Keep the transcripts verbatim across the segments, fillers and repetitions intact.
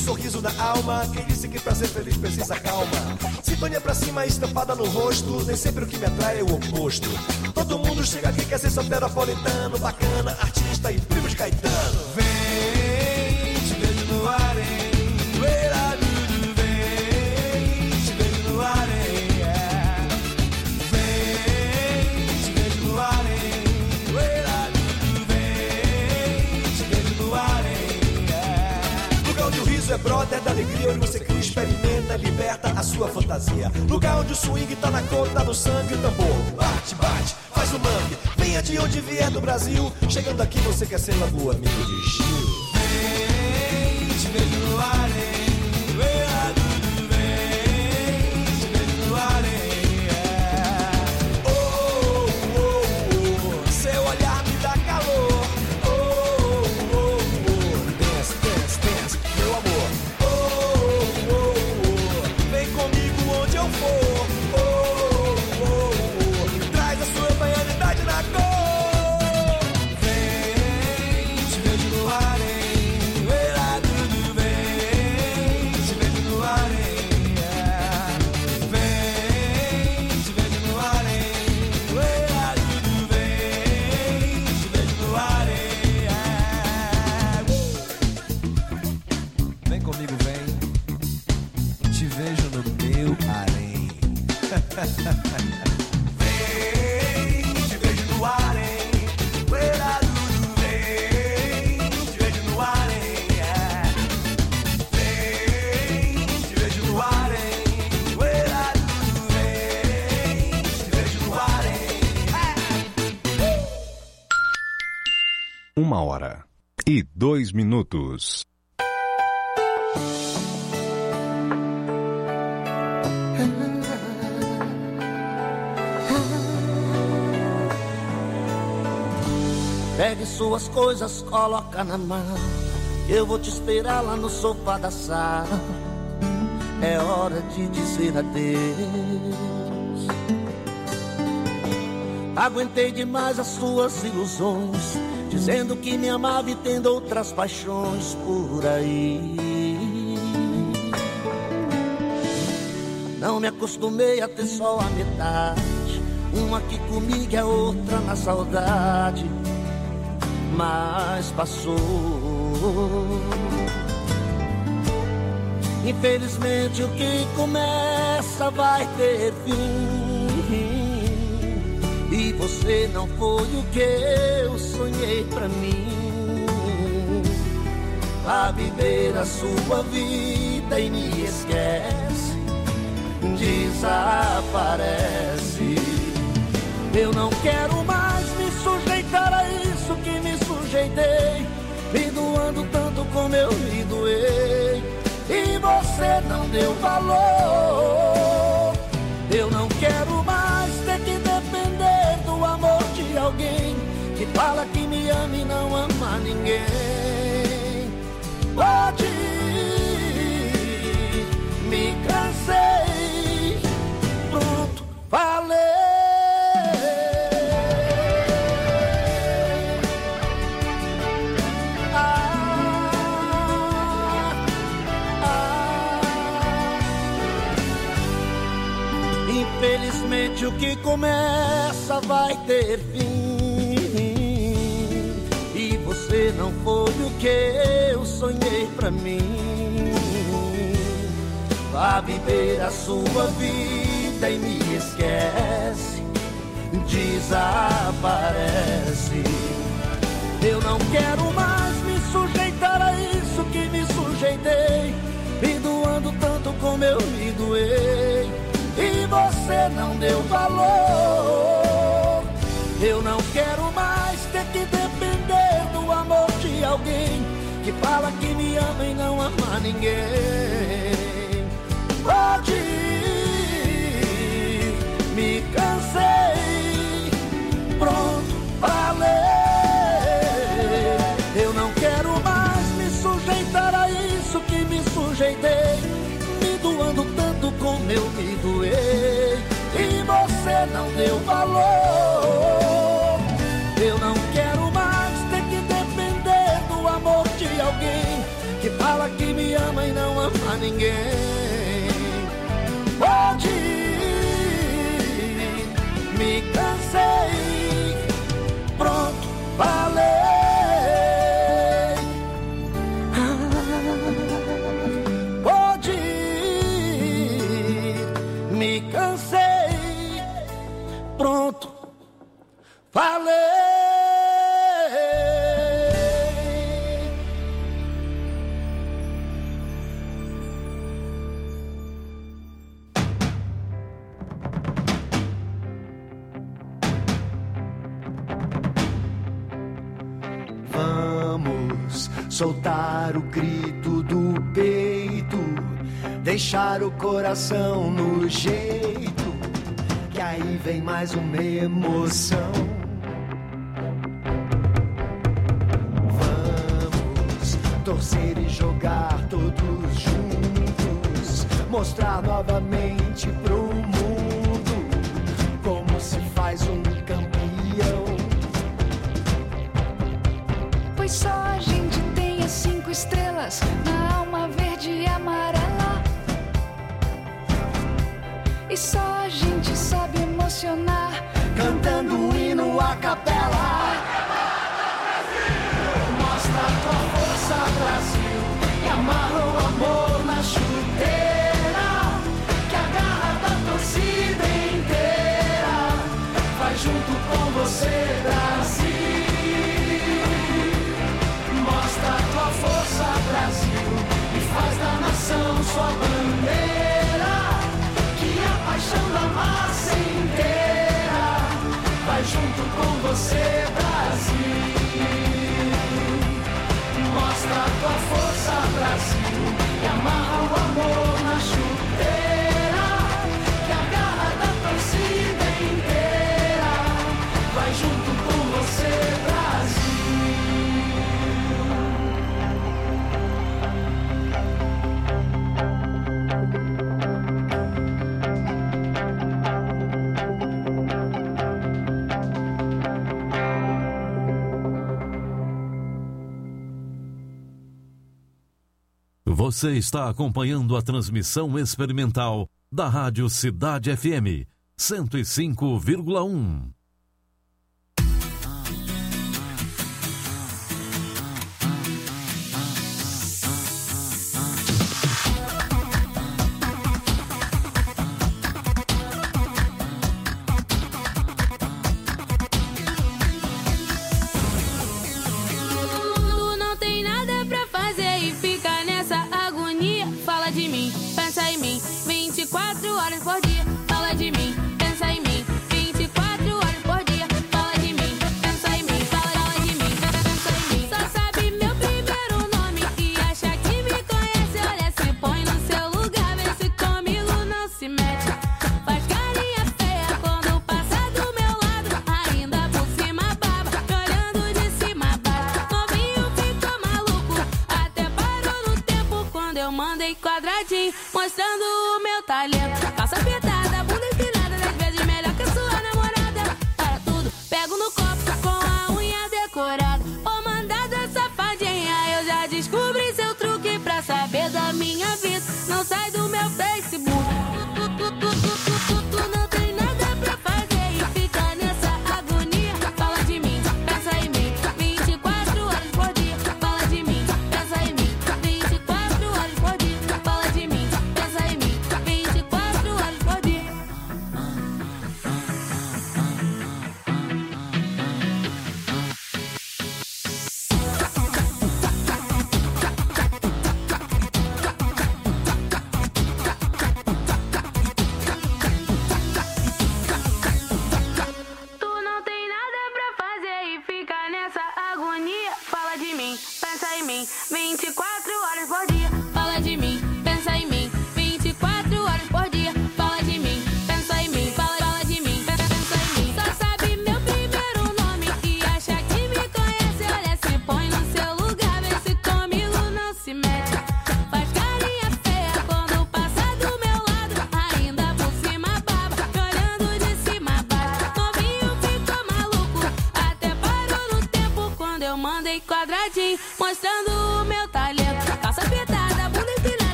sorriso na alma. Quem disse que pra ser feliz precisa calma? Sintonia pra cima estampada no rosto. Nem sempre o que me atrai é o oposto. Todo mundo chega aqui quer ser soteropolitano, bacana, artista e primo de Caetano. Vem, te vejo no ar, hein? É brother da alegria, onde você cria, experimenta, liberta a sua fantasia. Lugar onde o swing tá na cor, tá no sangue, o tambor bate, bate, faz o mangue. Venha de onde vier do Brasil, chegando aqui você quer ser logo amigo de Gil. Vem, te vejo no ar, hein? Vem, te vejo no ar, hein? Oh, oh, oh, seu olhar me dá calor. Oh, oh, oh, dance, dance, dance, meu amor. Uma hora e dois minutos. Pegue suas coisas, coloca na mão. Eu vou te esperar lá no sofá da sala. É hora de dizer adeus. Aguentei demais as suas ilusões, dizendo que me amava e tendo outras paixões por aí. Não me acostumei a ter só a metade, uma aqui comigo e a outra na saudade. Mas passou. Infelizmente o que começa vai ter fim. E você não foi o que eu sonhei pra mim. A viver a sua vida e me esquece, desaparece. Eu não quero mais me sujeitar a isso que me sujeitei, me doando tanto como eu me doei, e você não deu valor. Eu não quero mais ter que depender do amor de alguém que fala que me ama e não ama ninguém. Pode ir, me cansei, pronto, falei. Infelizmente o que começa vai ter fim, e você não foi o que eu sonhei pra mim. Vá viver a sua vida e me esquece, desaparece. Eu não quero mais me sujeitar a isso que me sujeitei, me doando tanto como eu me doei, e você não deu valor. Eu não quero mais ter que depender do amor de alguém que fala que me ama e não ama ninguém. Pode ir, me cansei, pronto, falei. Eu não quero mais me sujeitar a isso que me sujeitei, me doando tanto como eu me doei, e você não deu valor. Eu não quero mais ter que depender do amor de alguém que fala que me ama e ninguém. Pode ir, me cansei, pronto, falei. Pode ir, me cansei, pronto, falei. Soltar o grito do peito, deixar o coração no jeito, que aí vem mais uma emoção. Vamos torcer e jogar todos juntos, mostrar novamente pro mundo como se faz um campeão. Pois só a gente tem as cinco estrelas na alma verde e amarela. E só a gente sabe emocionar, cantando um hino a capela. Mostra a tua força, Brasil, e amarra o amor na chuteira, que a garra da torcida inteira vai junto com você, Brasil. Força, Brasil, e faz da nação sua bandeira, que a paixão da massa inteira vai junto com você, Brasil. Mostra a tua força, Brasil, e amarra o amor na chuteira, que a garra da torcida inteira vai junto com você, Brasil. Você está acompanhando a transmissão experimental da Rádio Cidade F M cento e cinco vírgula um. Por dia, fala de mim, pensa em mim, vinte e quatro horas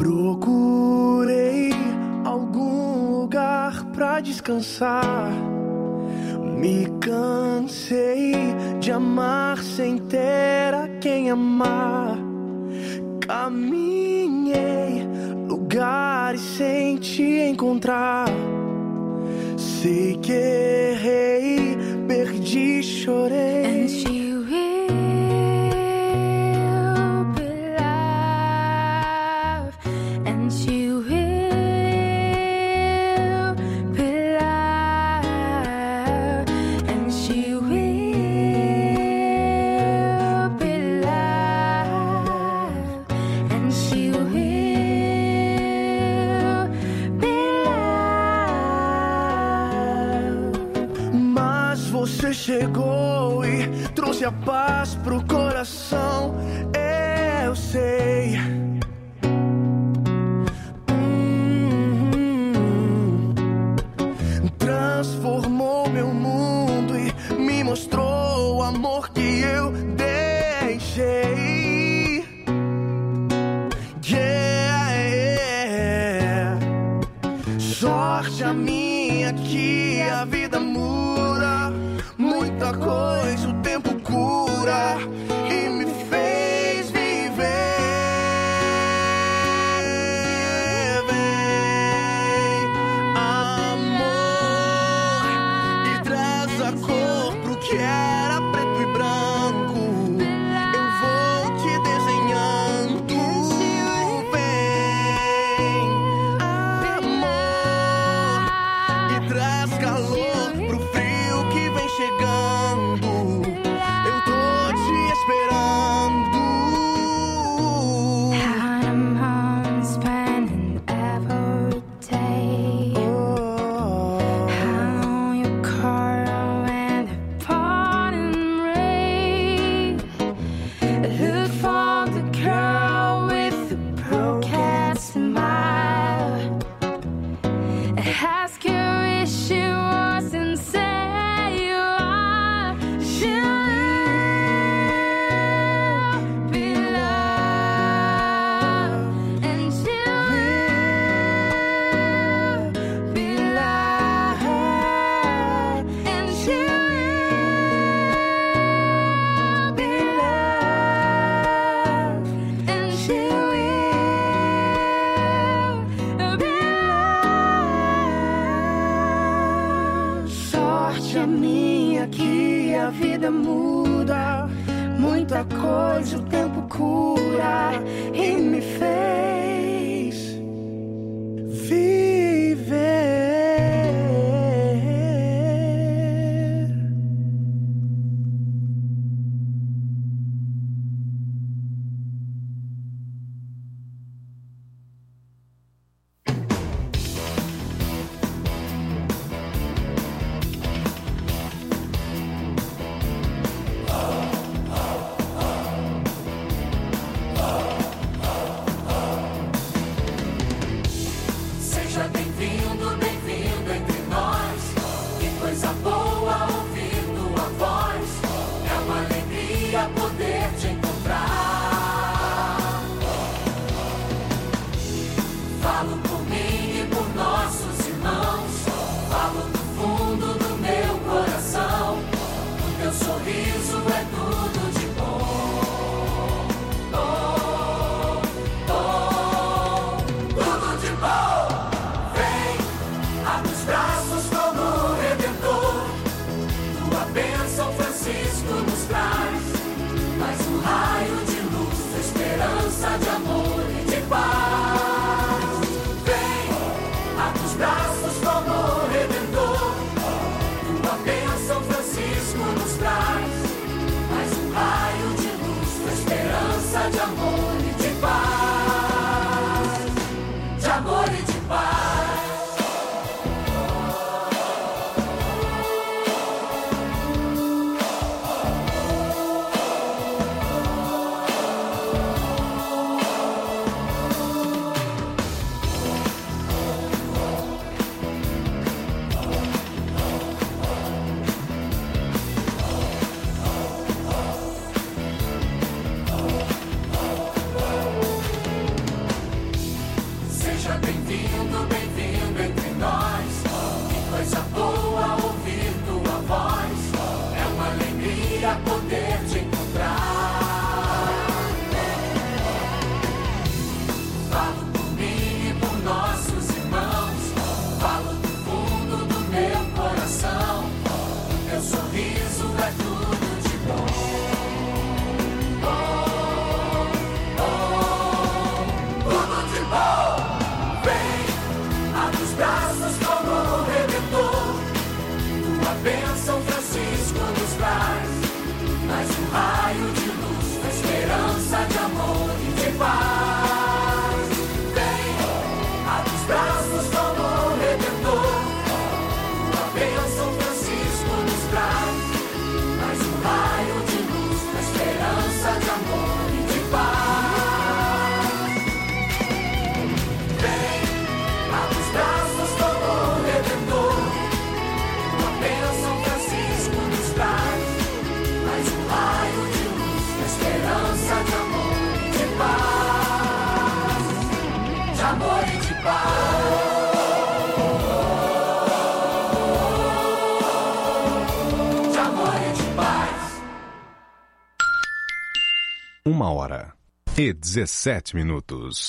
Procurei algum lugar pra descansar. Me cansei de amar sem ter a quem amar. Caminhei lugares sem te encontrar. Sei que errei, perdi, chorei. And you will be loved. And you will be loved. And you will be loved. And you will be loved. Mas você chegou e trouxe a paz pro coração. Eu sei. Hum, transformou meu mundo e me mostrou o amor que eu deixei. Yeah, yeah. Sorte a minha que a vida muda. Muita coisa o tempo cura e me fez viver. Vem, amor, e traz a cor pro que era preto e branco. Eu vou te desenhando. Vem, amor, e traz calor pro frio que vem chegando. Eu tô te esperando. I'm home spending every day. How you call when the pouring rain. Look for the girl with the broken smile. Ask her if she was and say you are. She will be loved. And she will be loved. And she will be loved. And she will be loved. Sorte a minha que a vida muda. Muita coisa o tempo cura e me fez viver. bem-vindo, bem-vindo entre nós. Que coisa boa ouvir tua voz. É uma alegria poder te encontrar. Falo por mim e por nossos irmãos. Falo do fundo do meu coração. Teu sorriso é tudo de bom. Braços como o Redentor, tua bênção, Francisco, nos traz. Mais um raio de luz, a esperança de amor e de paz. Vem, abre os braços como o Redentor, tua bênção, Francisco, nos traz. Mais um raio de luz, a esperança de amor e de paz. Uma hora e dezessete minutos.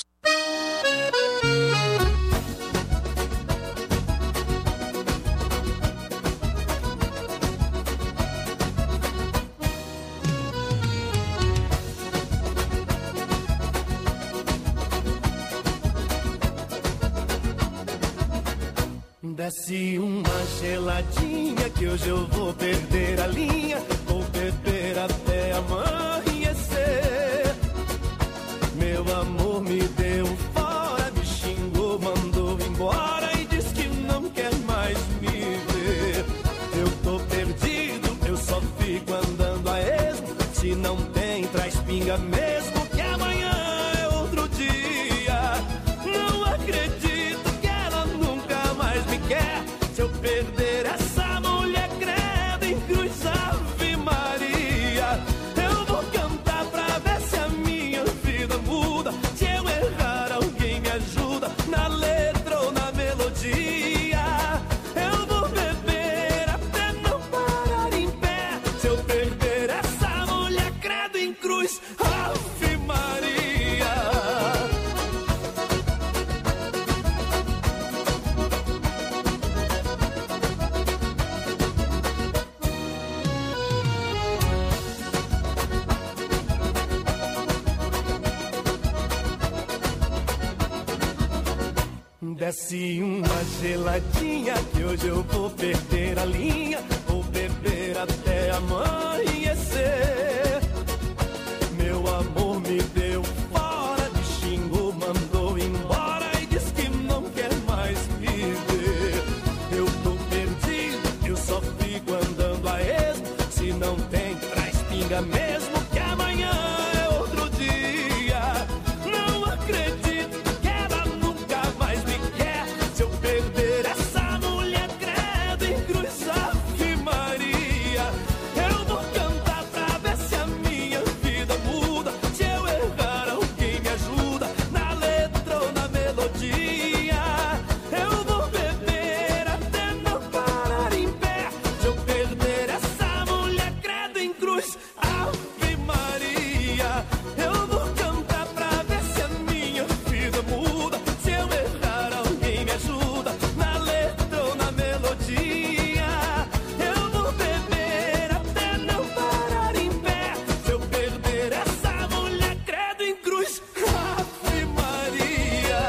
Desce uma geladinha que hoje eu vou perder a linha. Vou beber até amanhecer. Meu amor me deu fora, me xingou, mandou embora e diz que não quer mais me ver. Eu tô perdido, eu só fico andando a esmo. Se não tem, traz pinga mesmo, que amanhã é outro dia. Não acredito que ela nunca mais me quer. Se eu perder essa mulher, credo em cruz, Ave Maria. Eu vou cantar pra ver se a minha vida muda. Se eu errar, alguém me ajuda na letra ou na melodia. Eu vou beber até não parar em pé. Se eu perder essa mulher, credo em cruz, Ave Maria. Desce uma geladinha que hoje eu vou perder a linha. Vou beber até amanhecer. Meu amor me deu fora, me xingou, mandou embora e diz que não quer mais me ver. Eu tô perdido, eu só fico andando a esmo. Se não tem, traz pinga mesmo, que amanhã é outro dia. Não acredito que ela nunca mais me quer. Se eu perder essa mulher, credo em cruz, Ave Maria. Eu vou cantar pra ver se a minha vida muda. Se eu errar, alguém me ajuda na letra ou na melodia. Eu vou beber até não parar em pé. Se eu perder essa mulher, credo em cruz, Ave Maria. Eu vou cantar pra ver se a minha vida muda. Se eu errar, alguém me ajuda na letra ou na melodia. Eu vou beber até não parar em pé. Se eu perder essa mulher, credo em cruz, Ave Maria.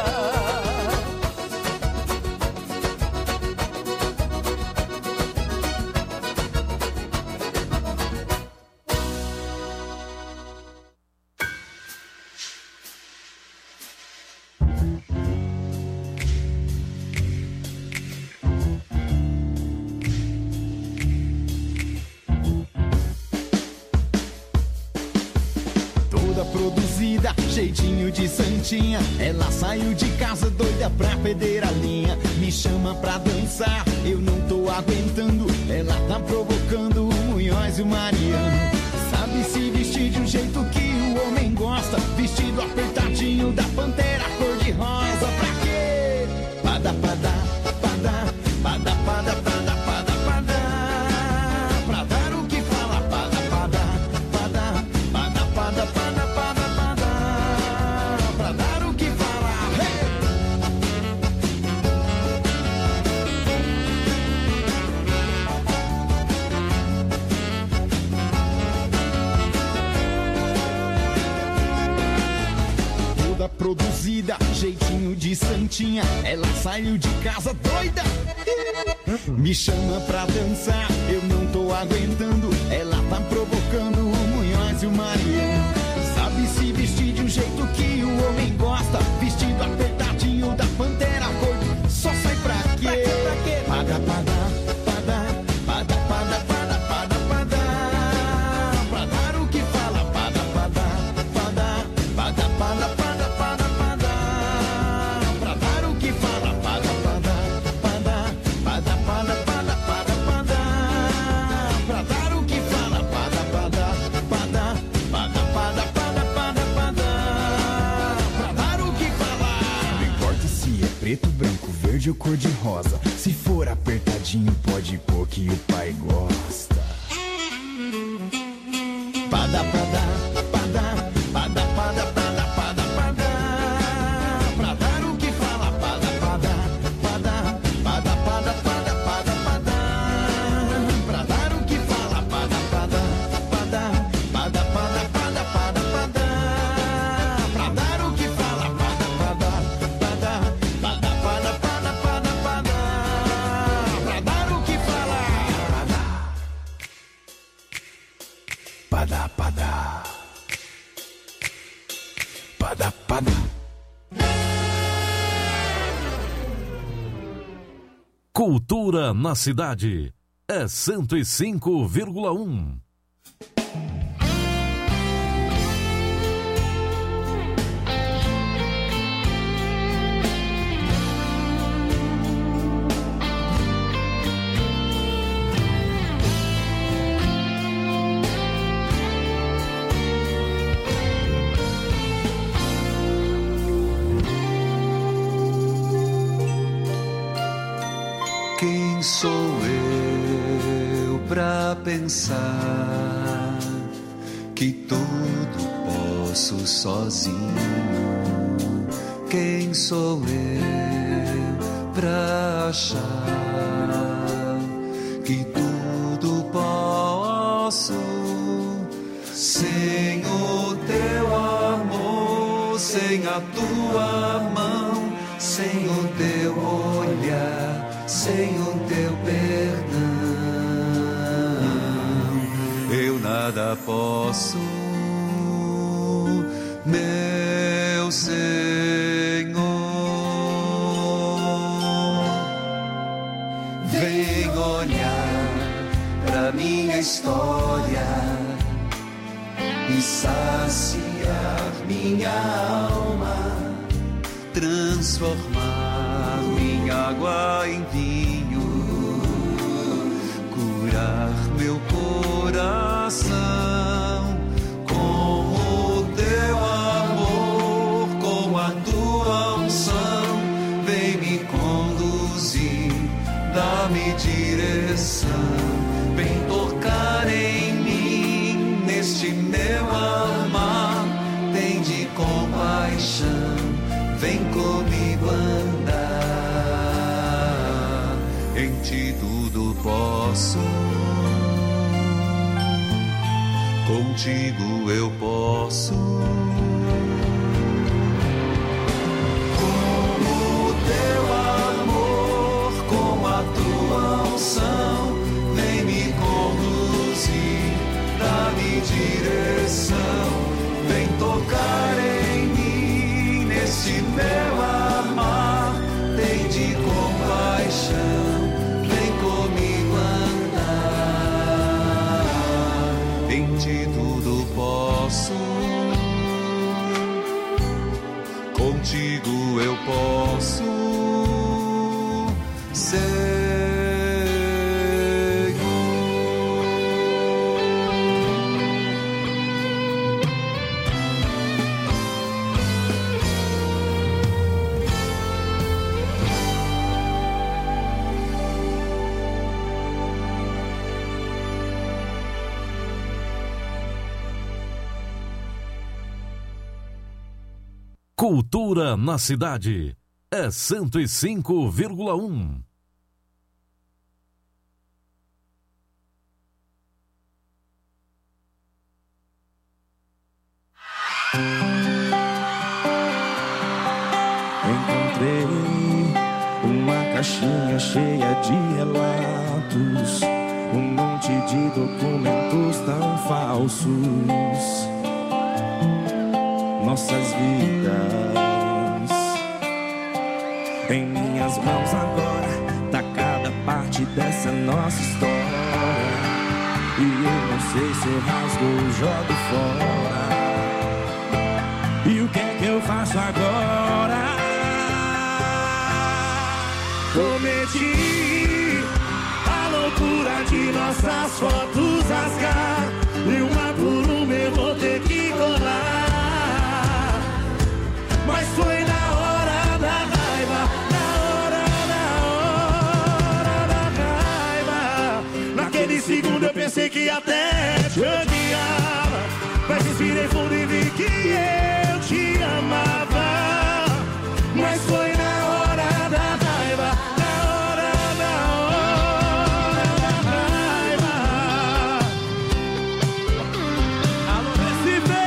Toda produzida, jeitinho de santinha. Ela saiu de casa doida pra perder a linha. Me chama pra dançar, eu não tô aguentando. Ela tá provocando o Munhoz e o Mariano. Sabe se vestir de um jeito que o homem gosta. Vestido apertadinho da Pantera cor de rosa. Pra quê? jeitinho de santinha. Ela saiu de casa doida, me chama pra dançar, eu não tô aguentando. Ela tá provocando o Munhoz e o Mariano. Sabe se vestir de um jeito que o homem gosta, vestido apertadinho da Pantera cor. Só sai pra quê? Pra quê? Pada, pada, pada, pada, pada, pada, pada, pada. Pra dar o que fala, pada, pada, pada, pada, pada, pada, pada, pada. Pra dar o que fala, pada, pada, pada, pada, pada, pada, pada, pada. Pra dar o que fala, pada, pada, pada, pada, pada, pada, pada, pada. Pra dar o que fala. Não importa se é preto, branco, verde ou cor de rosa. Se for apertadinho, pode pôr que o pai gosta. Pada, pada, pada, pada, pada, pada, pada, pada. Pra dar o que fala, pada, pada, pada, pada, pada, pada, pada, pada. Pra dar o que fala, pada, pada, pada, pada, pada, pada, pada, pada. Pra dar o que fala, pada, pada, pada, pada, pada, pada, pada, pada. Pra dar o que fala, pada, pada, pada, pada. Cultura na cidade é cento e cinco vírgula um. Quem sou eu pra pensar que tudo posso sozinho? Quem sou eu pra achar que tudo posso sem o teu amor, sem a tua mão, sem o teu olhar, sem o teu perdão, eu nada posso, meu Senhor. Vem olhar pra minha história e saciar minha alma, transformar minha água em vinho, curar meu coração com o teu amor, com a tua unção. Vem me conduzir, dá-me direção, vem tocar em mim, neste meu amar, tem de compaixão, vem comigo andar, em ti tudo posso, contigo eu posso. Com o teu amor, com a tua unção, vem me conduzir, dá-me direção, vem tocar em mim, nesse meu amar, tem de compaixão, vem comigo andar, em ti tudo posso, contigo eu posso ser. Cultura na cidade é cento e cinco vírgula um. Encontrei uma caixinha cheia de relatos, um monte de documentos tão falsos. Nossas vidas em minhas mãos agora, tá cada parte dessa nossa história. E eu não sei se eu rasgo ou jogo fora. E o que é que eu faço agora? Cometi a loucura de nossas fotos rasgar, e uma por uma eu vou ter que colar. Mas foi na hora da raiva, na hora, na hora da raiva. Naquele segundo eu pensei que até te odiava, mas respirei fundo e vi que eu te amava. Mas foi na hora da raiva, na hora, na hora da raiva. Alô, Recife!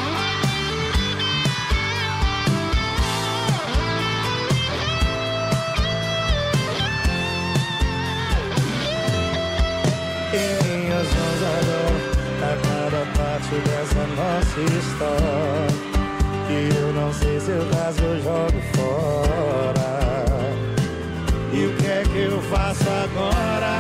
Em minhas mãos agora, a cada parte dessa nossa história. E eu não sei se eu rasgo ou jogo fora. E o que é que eu faço agora?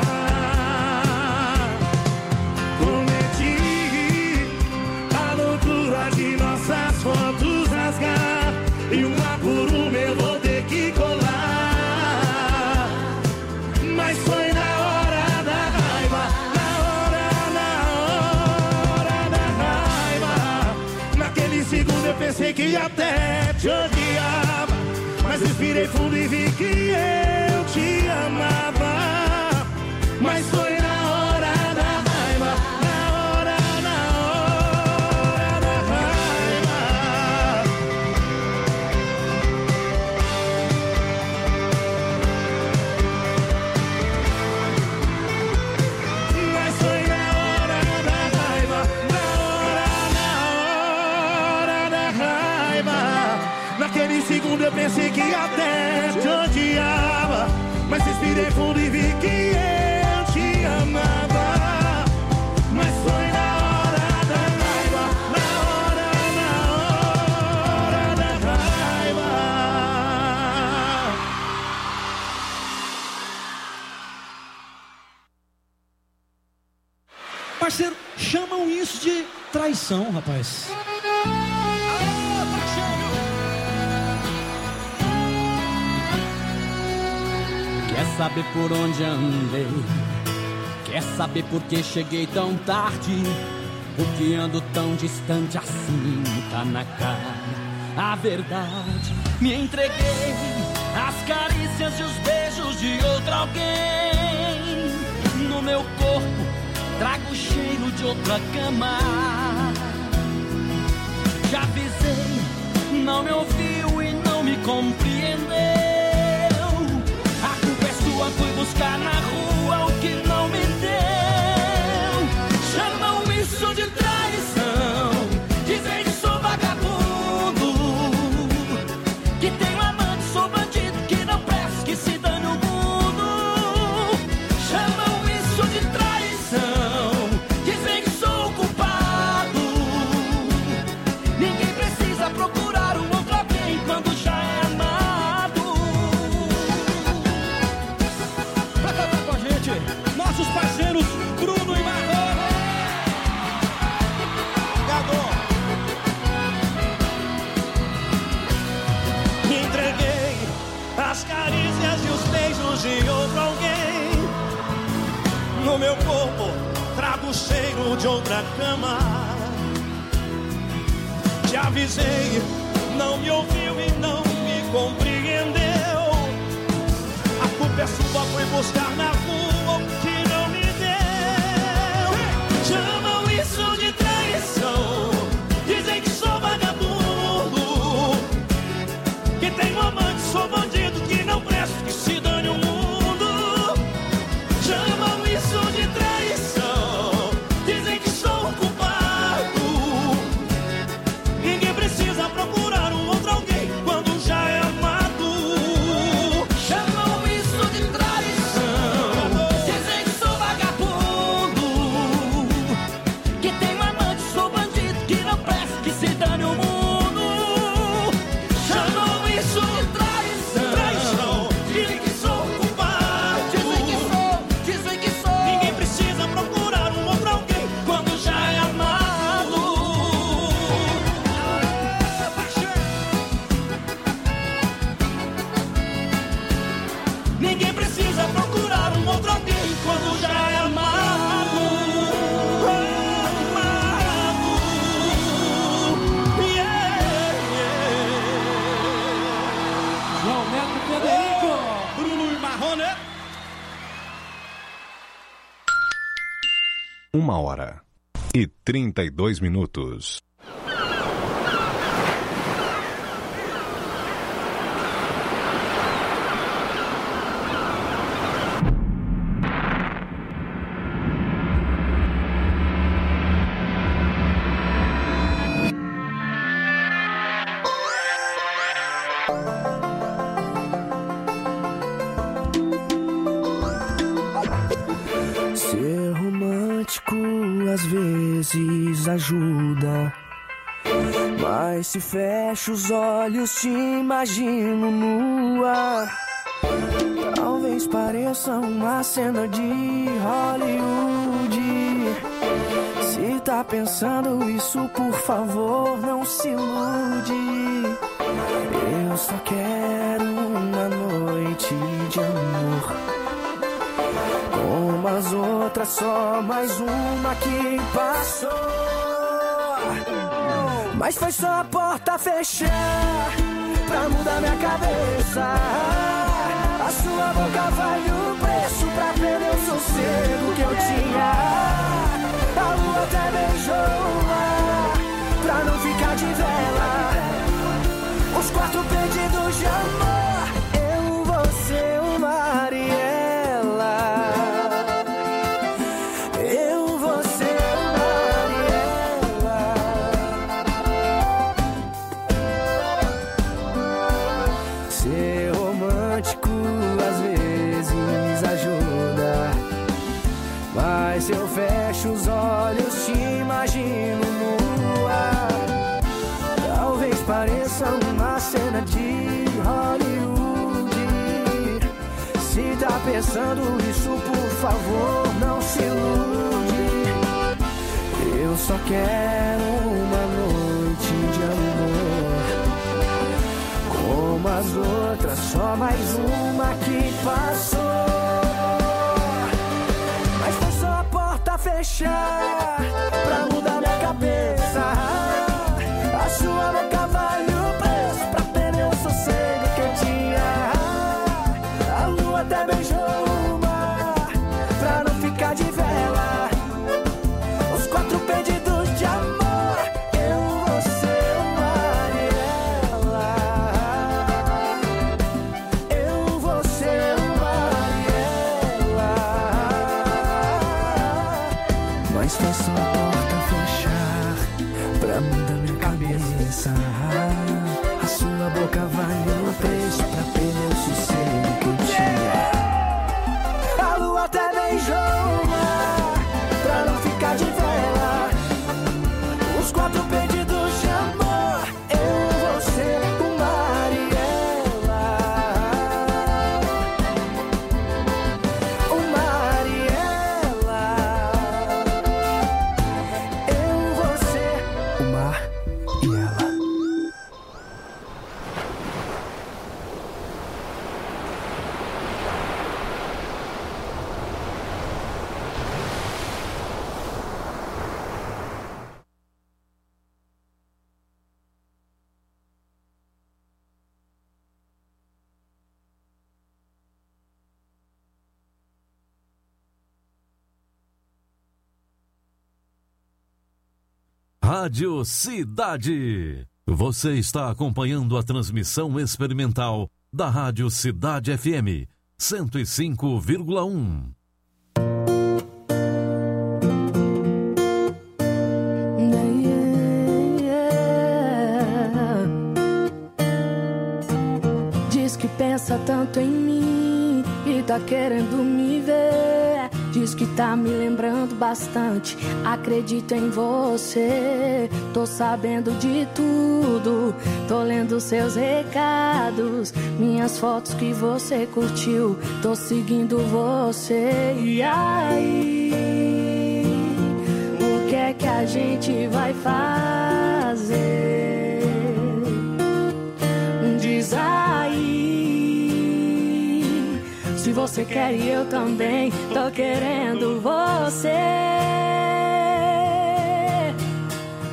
Cometi a loucura de nossas fotos rasgar, e uma por uma eu vou ter que colar. Mas foi na hora da raiva, na hora, na hora da raiva. Naquele segundo eu pensei que até te odiava, mas respirei fundo e vi que eu te amava. Mas foi na hora da raiva, na hora, na hora da raiva. Mas foi na hora da raiva, na hora, na hora da raiva. Naquele segundo eu pensei que até te odiava, mas respirei fundo e vi que eu te amava. Mas foi na hora da raiva, na hora, na hora da raiva. Parceiro, chamam isso de traição, rapaz. Quer saber por onde andei? Quer saber por que cheguei tão tarde? Por que ando tão distante assim? Tá na cara a verdade. Me entreguei às carícias e os beijos de outro alguém. No meu corpo trago o cheiro de outra cama. Já avisei, não me ouviu e não me compreendeu. Fui buscar na rua o que não me deu. Chamam isso de traição, dizem que sou vagabundo, que tenho amante, sou bandido, que não presto, que se dane o mundo. Chamam isso de traição, dizem que sou culpado. Ninguém precisa procurar um outro alguém quando já é amado. Nossos parceiros Bruno e Marlon. Gadon. Me entreguei às carícias e os beijos de outro alguém. No meu corpo trago o cheiro de outra cama. Te avisei, não me ouviu e não me compreendeu. A culpa é sua, foi buscar na rua o que não me deu. Chamam isso de traição, dizem que sou vagabundo, que tenho amante, sou bandido, que não presto, que se dane o mundo. Chamam isso de traição, dizem que sou culpado. Ninguém precisa procurar um outro alguém quando já é amado. João Neto Federico. Bruno e Marrone. Uma hora e trinta e dois minutos. Ser romântico às vezes ajuda, mas se fecho os olhos te imagino nua. Talvez pareça uma cena de Hollywood. Se tá pensando isso, por favor, não se ilude. Eu só quero uma noite de amor, como as outras, só mais uma que passou. Mas foi só a porta fechar pra mudar minha cabeça. A sua boca vale o preço pra perder o sossego que eu tinha. A lua até beijou o mar pra não ficar de vela. Os quatro pedidos de amor, eu, você, o mar e ela. Eu, você, o mar e ela. Ser romântico às vezes ajuda, mas se eu fecho os olhos te imagino nua. Talvez pareça uma cena de Hollywood. Se tá pensando isso, por favor, não se ilude. Eu só quero uma noite de amor, como as outras, só mais uma que passou. Mas foi só a porta fechar pra mudar minha cabeça. A sua boca vale o preço pra perder o sossego que eu tinha. A lua até beijou o mar pra não ficar de vela. Os quatro pedidos de amor, eu, você, o mar e ela. Eu, você, o mar e ela. Mas foi só a porta fechar pra mudar minha cabeça. A sua boca vale o preço pra perder o sossego que eu tinha. A lua até beijou o mar pra não ficar de vela. Os quatro pedidos de amor, eu, você, o mar e ela. O mar e ela. Eu, você, o mar e ela. Rádio Cidade. Você está acompanhando a transmissão experimental da Rádio Cidade F M cento e cinco vírgula um. Diz que pensa tanto em mim e tá querendo me ver. Diz que tá me lembrando bastante. Acredito em você. Tô sabendo de tudo. Tô lendo seus recados, minhas fotos que você curtiu. Tô seguindo você. E aí, o que é que a gente vai fazer? Diz aí. Se você quer e eu também tô querendo você.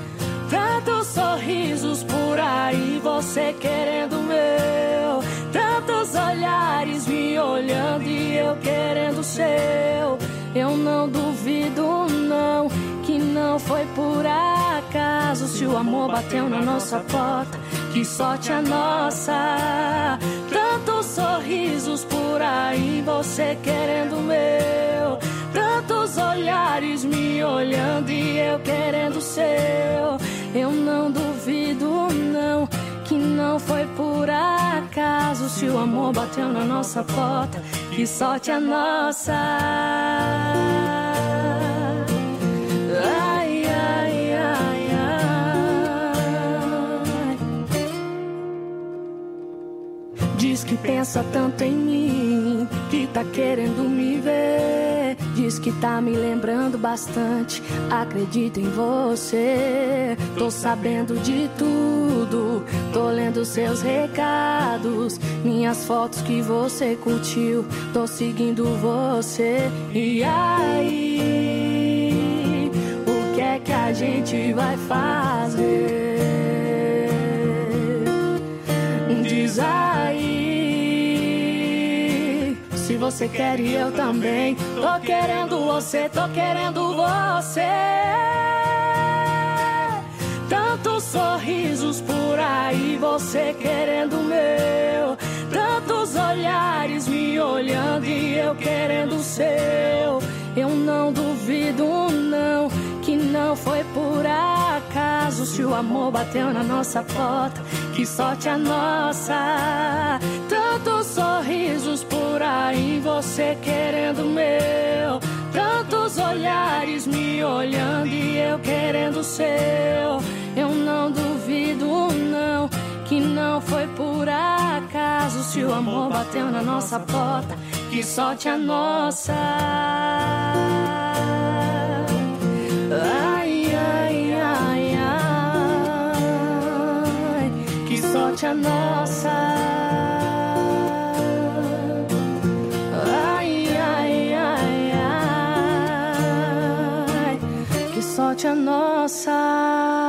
Tantos sorrisos por aí, você querendo o meu. tantos olhares me olhando e eu querendo o seu. Eu não duvido não, que não foi por acaso. Se o amor bateu na nossa porta, que sorte a nossa. Tantos sorrisos por aí, você querendo o meu. Tantos olhares me olhando e eu querendo o seu. Eu não duvido não, que não foi por acaso. Se o amor bateu na nossa porta, que sorte a nossa. Ai, ai, ai, ai. Diz que pensa tanto em mim, que tá querendo me ver. Diz que tá me lembrando bastante, acredito em você. Tô sabendo de tudo, tô lendo seus recados, minhas fotos que você curtiu, tô seguindo você. E aí, o que é que a gente vai fazer? Diz aí, se você quer e eu também. Tô querendo você, tô querendo você. Tantos sorrisos por aí, você querendo o meu. Tantos olhares me olhando e eu querendo o seu. Eu não duvido não, que não foi por acaso. Se o amor bateu na nossa porta, que sorte a nossa. Tantos sorrisos por aí, você querendo o meu. Tantos olhares me olhando e eu querendo o seu. Eu não duvido não, que não foi por acaso. Se o amor bateu na nossa porta, que sorte a nossa. Ai, ai, ai, ai, que sorte a nossa. Ai, ai, ai, ai, que sorte a nossa.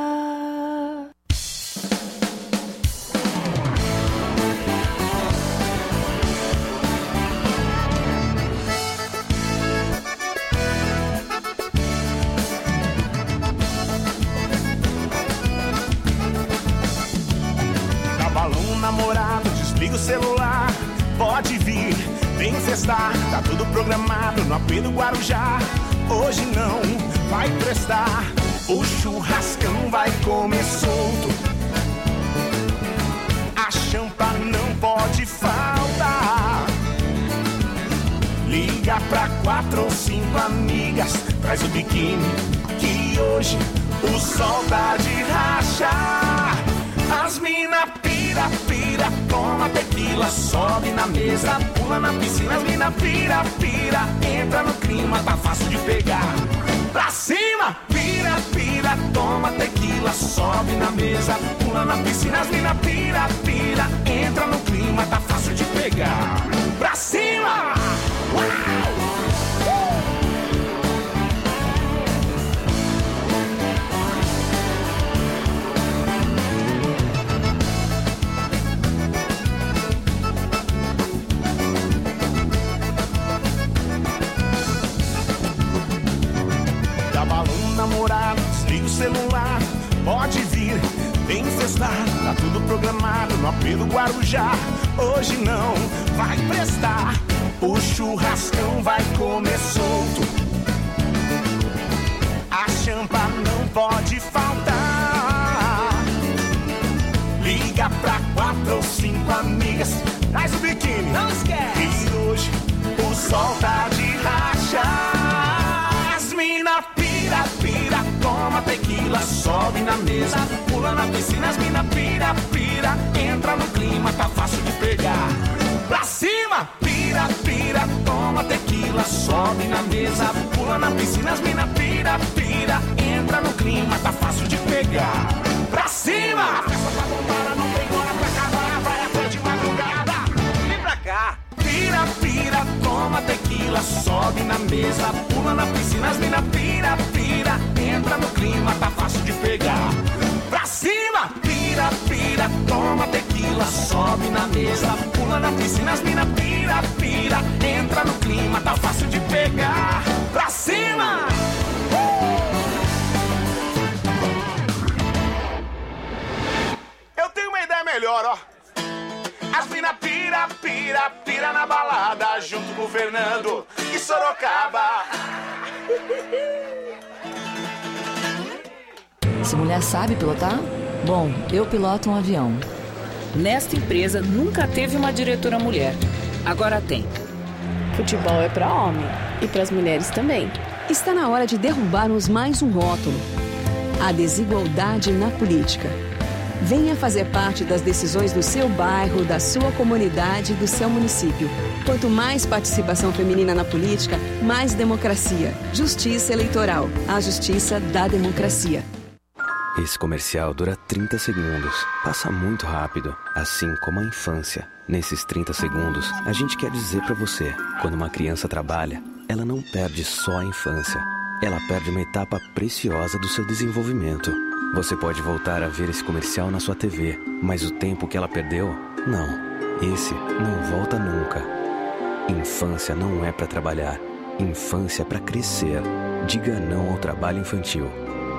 Namorado, desliga o celular, pode vir, vem festar, tá tudo programado no A P do Guarujá. Hoje não vai prestar, o churrascão vai comer solto, a champa não pode faltar. Liga pra quatro ou cinco amigas, traz o biquíni, que hoje o sol tá de rachar. As mina pira, pira, toma tequila, sobe na mesa, pula na piscina. As mina pira, pira, entra no clima, tá fácil de pegar. Pra cima, pira, pira, toma tequila, sobe na mesa, pula na piscina. As mina pira, pira, entra no clima, tá fácil de pegar. Pra cima! Uau! Namorado, desliga o celular, pode vir, vem festar, tá tudo programado no A P do Guarujá. Hoje não vai prestar, o churrascão vai comer solto, a champa não pode faltar. Liga pra quatro ou cinco amigas, traz o biquíni, não esquece, e hoje o sol tá de rachar. As mina pira, pira, toma tequila, sobe na mesa, pula na piscina. As mina pira, pira, entra no clima, tá fácil de pegar. Pra cima, pira, pira, toma tequila, sobe na mesa, pula na piscina. As mina pira, pira, entra no clima, tá fácil de pegar. Pra cima! A festa tá bombada, não tem hora pra acabar, vai até de madrugada. Vem pra cá! Pira, pira, toma tequila, sobe na mesa, pula na piscina. As mina pira, pira, entra no clima, tá fácil de pegar. pra cima. Pira, pira, toma tequila, sobe na mesa, pula na piscina, as mina pira, pira, entra no clima, tá fácil de pegar, pra cima. Eu tenho uma ideia melhor, ó. As mina pira, pira, pira na balada, junto com o Fernando e Sorocaba. Essa mulher sabe pilotar? Bom, eu piloto um avião. Nesta empresa nunca teve uma diretora mulher. Agora tem. Futebol é para homem e para as mulheres também. Está na hora de derrubarmos mais um rótulo: a desigualdade na política. Venha fazer parte das decisões do seu bairro, da sua comunidade, do seu município. Quanto mais participação feminina na política, mais democracia. Justiça eleitoral. A justiça da democracia. Esse comercial dura trinta segundos. Passa muito rápido, assim como a infância. Nesses trinta segundos, a gente quer dizer pra você: quando uma criança trabalha, ela não perde só a infância. Ela perde uma etapa preciosa do seu desenvolvimento. Você pode voltar a ver esse comercial na sua T V, mas o tempo que ela perdeu, não. Esse não volta nunca. Infância não é pra trabalhar. Infância é pra crescer. Diga não ao trabalho infantil.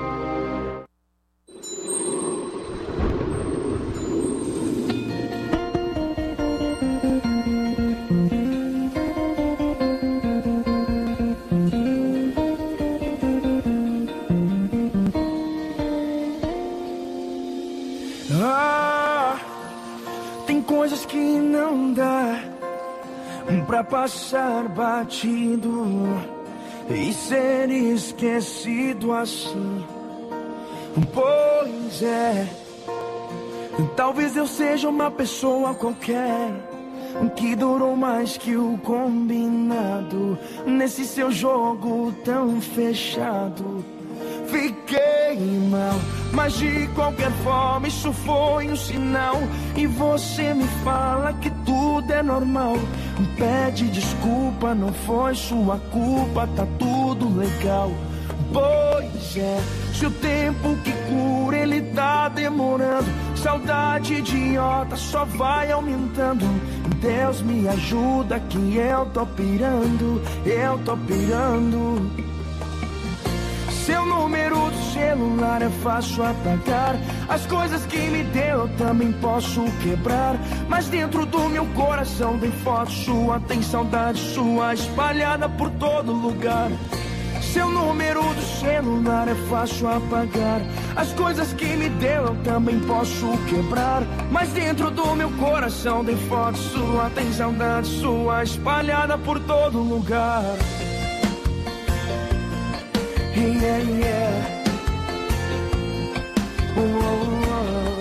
Passar batido e ser esquecido assim. Pois é, talvez eu seja uma pessoa qualquer que durou mais que o combinado nesse seu jogo tão fechado. Fiquei mal, mas de qualquer forma isso foi um sinal. E você me fala que tudo é normal. Pede desculpa, não foi sua culpa, tá tudo legal. Pois é, se o tempo que cura ele tá demorando, saudade idiota só vai aumentando. Deus me ajuda que eu tô pirando, eu tô pirando. Seu número do celular é fácil apagar. As coisas que me deu eu também posso quebrar. Mas dentro do meu coração tem foto sua, tem saudade sua espalhada por todo lugar. Seu número do celular é fácil apagar. As coisas que me deu eu também posso quebrar. Mas dentro do meu coração tem foto sua, tem saudade sua espalhada por todo lugar. Yeah, yeah. Oh, oh,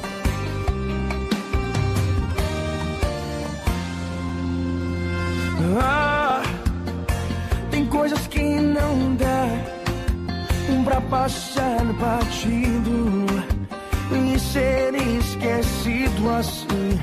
oh. Ah, tem coisas que não dá pra passar batido e ser esquecido assim.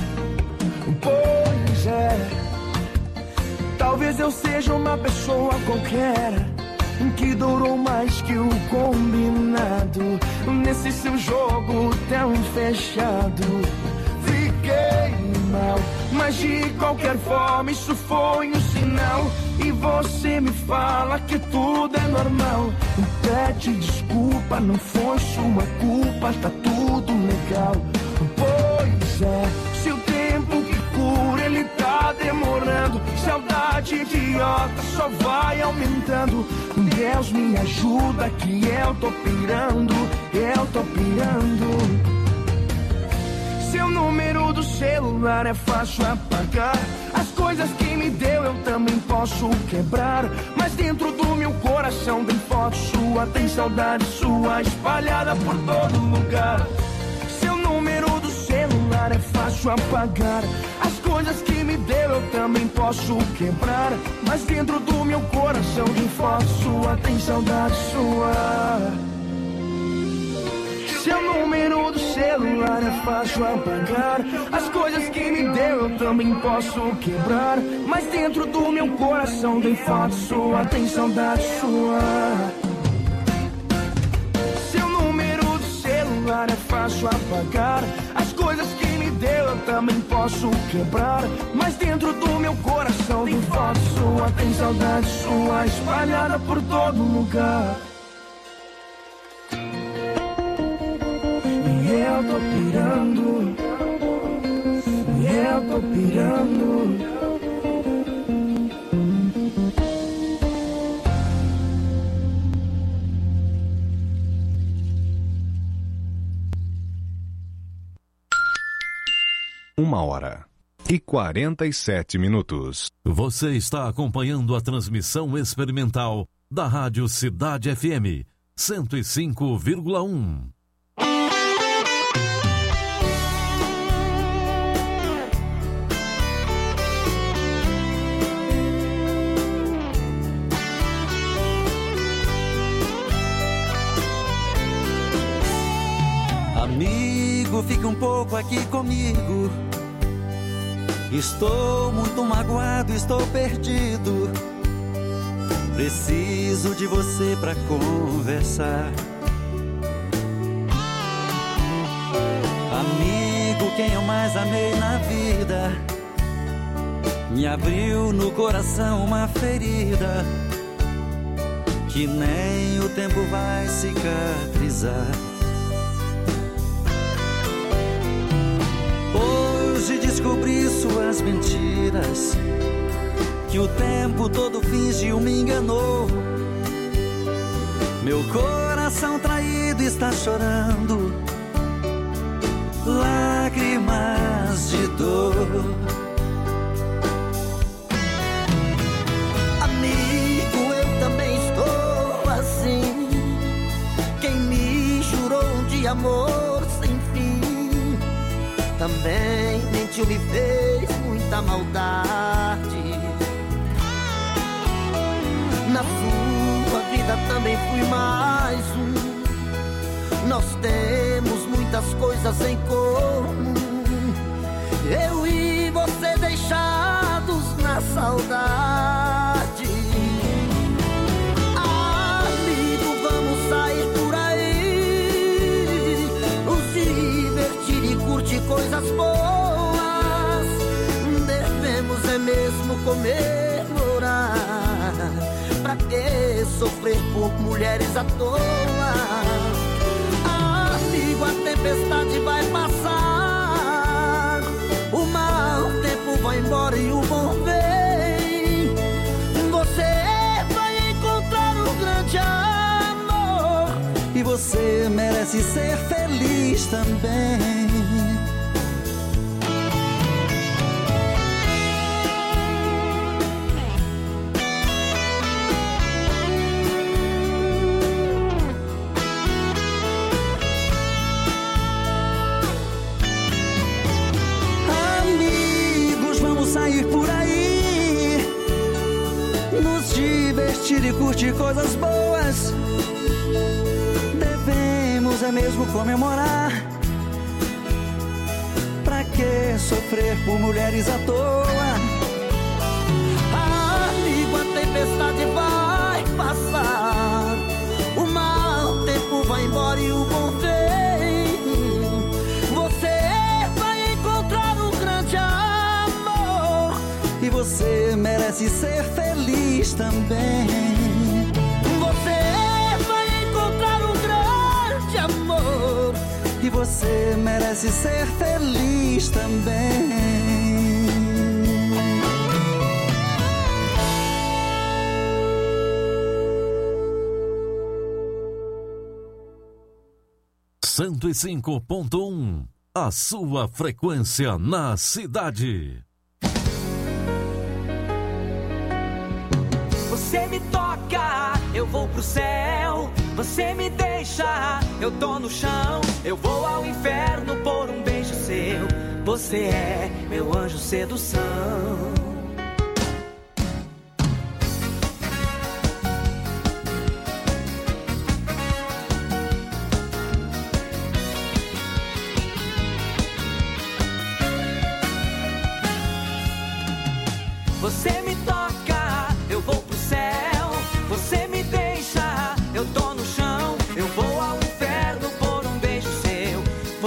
Pois é, talvez eu seja uma pessoa qualquer que durou mais que o combinado nesse seu jogo tão fechado. Fiquei mal, mas de qualquer forma isso foi um sinal. E você me fala que tudo é normal. Pede desculpa, não foi sua culpa, tá tudo legal. Pois é, se o tempo que cura ele tá demorando, saudade idiota só vai aumentando. Deus me ajuda que eu tô pirando, eu tô pirando. Seu número do celular é fácil apagar. As coisas que me deu eu também posso quebrar. Mas dentro do meu coração tem foto sua, tem saudade sua espalhada por todo lugar. Seu número do celular é fácil apagar. As coisas que me deu eu também posso quebrar. Mas dentro do meu coração tem foto sua, tem saudade sua. Seu número do celular é fácil apagar. As coisas que me deu eu também posso quebrar. Mas dentro do meu coração tem foto sua, tem saudade sua. Seu número do celular fácil apagar. As coisas que me deu eu também posso quebrar, mas dentro do meu coração tem foto sua, tem saudade sua espalhada por todo lugar. E eu tô pirando, e eu tô pirando. Uma hora e quarenta e sete minutos. Você está acompanhando a transmissão experimental da Rádio Cidade F M cento e cinco vírgula um. Amigo, fique um pouco aqui comigo. Estou muito magoado, estou perdido. Preciso de você pra conversar. Amigo, quem eu mais amei na vida me abriu no coração uma ferida que nem o tempo vai cicatrizar. Hoje descobri suas mentiras, que o tempo todo fingiu, me enganou. Meu coração traído está chorando lágrimas de dor. Amigo, eu também estou assim. Quem me jurou um dia amor sem fim também mentiu, me fez muita maldade. Na sua vida também fui mais um. Nós temos muitas coisas em comum. Eu e você deixados na saudade. Amigo, vamos sair por aí, nos divertir e curtir coisas boas. Devemos é mesmo comemorar. Pra que sofrer por mulheres à toa? Amigo, a tempestade vai passar, o mau tempo vai embora e o bom vem. Você vai encontrar um grande amor e você merece ser feliz também. Sair por aí, nos divertir e curtir coisas boas. Devemos é mesmo comemorar. Pra que sofrer por mulheres à toa? Amigo, a tempestade vai passar, o mau tempo vai embora e o bom vem. Você vai encontrar um grande amor e você merece ser feliz também. Você vai encontrar um grande amor e você merece ser feliz também. cento e cinco ponto um, a sua frequência na cidade. Você me toca, eu vou pro céu. Você me deixa, eu tô no chão. Eu vou ao inferno por um beijo seu. Você é meu anjo sedução. Você me toca, eu vou pro céu. Você me deixa, eu tô no chão. Eu vou ao inferno por um beijo seu.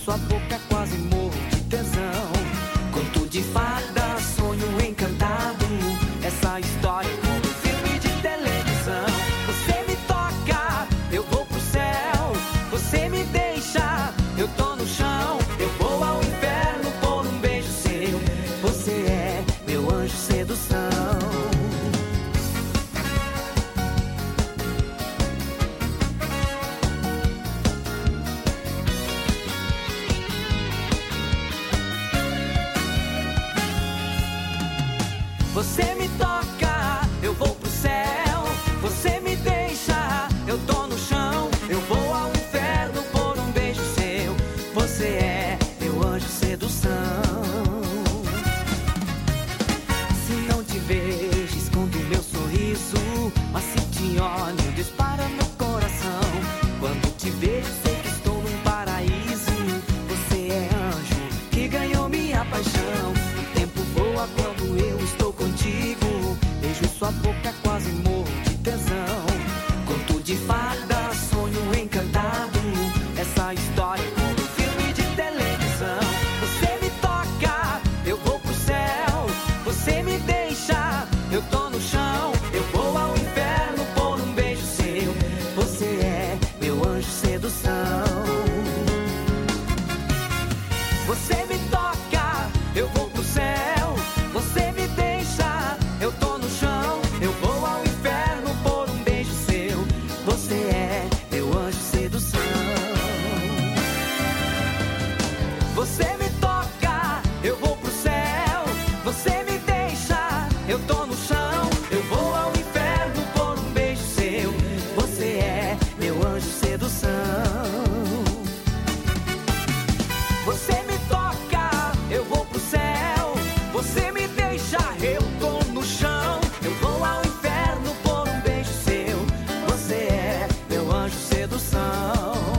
sua boca, quase morro de tesão. Conto de fada, sonho encantado. Essa história é como um filme de televisão. Você me toca, eu vou pro céu. Você me deixa, eu tô no chão. Eu vou ao inferno por um beijo seu. Você é meu anjo sedução. Você me toca, eu vou pro céu. Você me deixa, eu tô no chão. Eu vou ao inferno por um beijo seu. Você é meu anjo sedução. Se não te vejo, escondo meu sorriso. Mas se te olho, dispara meu coração. Quando te vejo, sei que estou num paraíso. Você é anjo que ganhou minha paixão. O tempo voa quando eu estou contigo. Beijo sua boca, quase morro de tesão. Conto de fada, sonho encantado. Essa história é como um filme de televisão. Você me toca, eu vou pro céu. Você me deixa, eu tô no chão. Eu vou ao inferno por um beijo seu. Você é meu anjo sedução. Você me toca, eu vou pro céu. Você me deixa, eu tô no chão. Eu vou ao inferno por um beijo seu. Você é meu anjo sedução. Você me toca, eu vou pro céu. Você me deixa, eu tô no chão. Eu vou ao inferno por um beijo seu. Você é meu anjo sedução. Você me toca, eu vou pro céu. Você me deixa, eu tô no chão. Eu vou ao inferno por um beijo seu. Você é meu anjo sedução.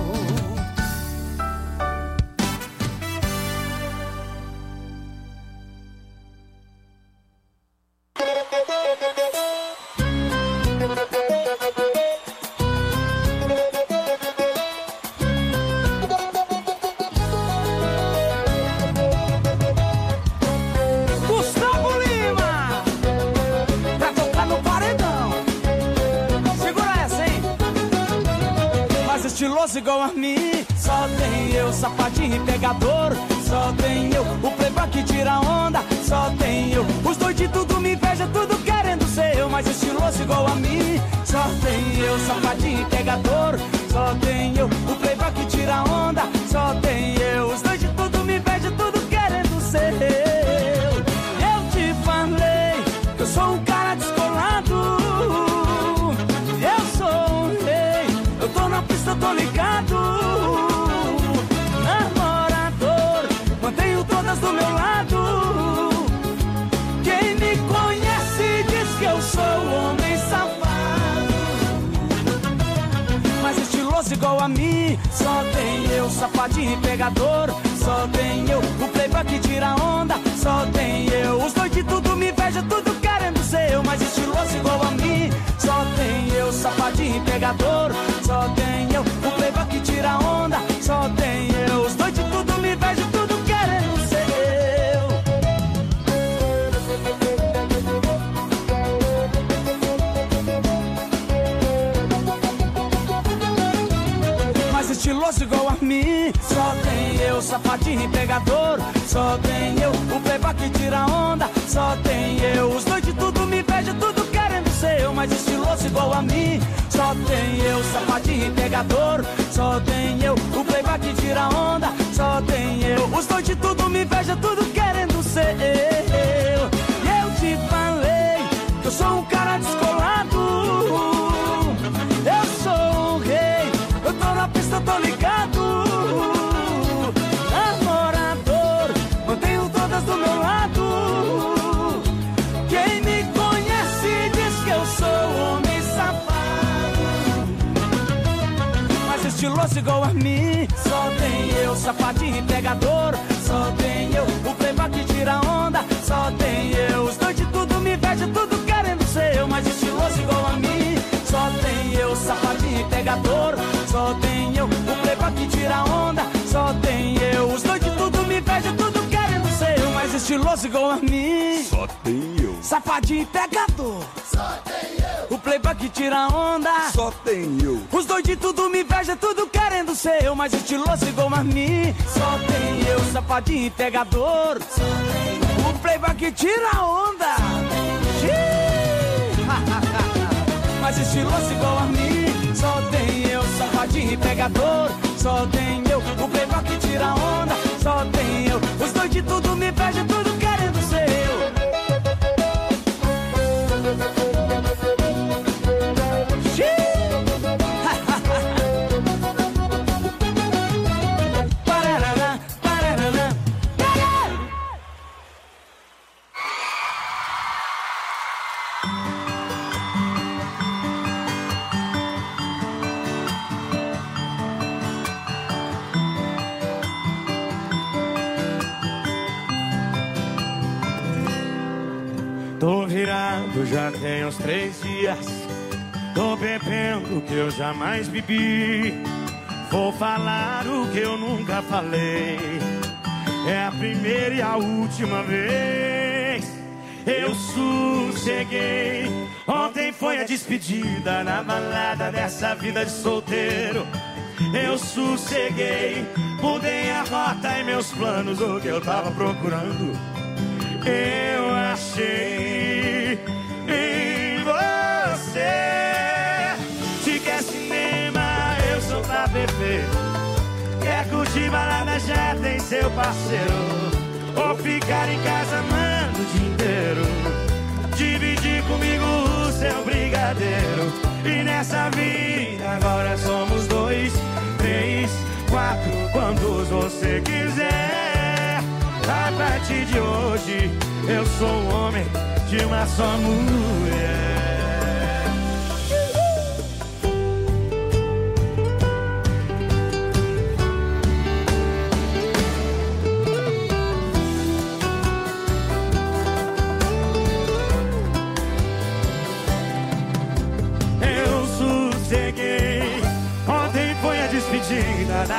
Gustavo Lima, pra tocar no paredão. Segura essa, hein? Mas estiloso igual a mim, só tem eu, safadinho e pegador. Só tem eu, o playboy que tira onda. Só tem eu, os dois de tudo me inveja, tudo querendo ser eu. Mas estiloso igual a mim, só tem eu, safadinho e pegador. Só tem eu, o playboy que tira onda. Só tem eu, os dois de tudo me inveja, tudo querendo ser eu. Eu te falei que eu sou um cara descolado. Eu sou um rei, eu tô na pista, eu tô ligado. Namorador, mantenho todas do meu lado. Quem me conhece diz que eu sou homem safado. Mas estiloso igual a mim, só tem eu, safadinho e pegador. Só tem eu, o playboy que tira onda. Só tem eu, os dois de tudo me inveja, tudo querendo ser eu. Mas estiloso igual a mim, só tem eu, safadinho e pegador. Só tem eu, o playboy que tira onda. Só tem eu, os dois de tudo me inveja, tudo querendo ser eu. Mas estiloso igual a mim, só tem eu, safadinho e pegador. Só tem eu, o playboy que tira onda. Só tem eu, os dois de tudo me inveja, tudo querendo ser eu. Mas estiloso igual a mim, só tem eu, safadinho e pegador. Só tem eu, o playboy que tira onda. Só tem eu, os dois de tudo me inveja, tudo querendo ser eu. E eu te falei que eu sou um cara descolado. Eu sou um rei, eu tô na pista, tô ligado. Namorador, mantenho todas do meu lado. Quem me conhece diz que eu sou homem safado. Mas estiloso igual a mim, só tem eu, safadinho e pegador. Só tem eu, o playboy que tira onda. Só tem eu, os dois de tudo me inveja, tudo querendo ser eu. Mas estiloso igual a mim, só tem eu, safadinho e pegador. Só tem eu, o playboy que tira onda. Só tem eu, estiloso igual a mim. Só tem eu. Safadinho e pegador. Só tem eu. O playboy que tira onda. Só tem eu. Os dois de tudo me inveja, tudo querendo ser eu. Mas estiloso igual a mim. Só tem eu. Safadinho e pegador. Só tem eu. O playboy que tira onda. Mas estiloso igual a mim. Só tem eu. Safadinho e pegador. Só tem eu. O playboy que tira onda. Só tem eu. Os dois de tudo me inveja, tudo querendo ser eu. Parará, parará, parará. Tô virado já tem uns três dias. Tô bebendo o que eu jamais bebi. Vou falar o que eu nunca falei. É a primeira e a última vez. Eu sosseguei. Ontem foi a despedida na balada dessa vida de solteiro. Eu sosseguei. Mudei a rota e meus planos, o que eu tava procurando eu achei em você. Se quer cinema, eu sou pra beber. Quer curtir balada, já tem seu parceiro. Ou ficar em casa, mano, o dia inteiro. Dividir comigo o seu brigadeiro. E nessa vida agora somos dois, três, quatro, quantos você quiser. A partir de hoje, eu sou um homem de uma só mulher. Eu sosseguei. Ontem foi a despedida da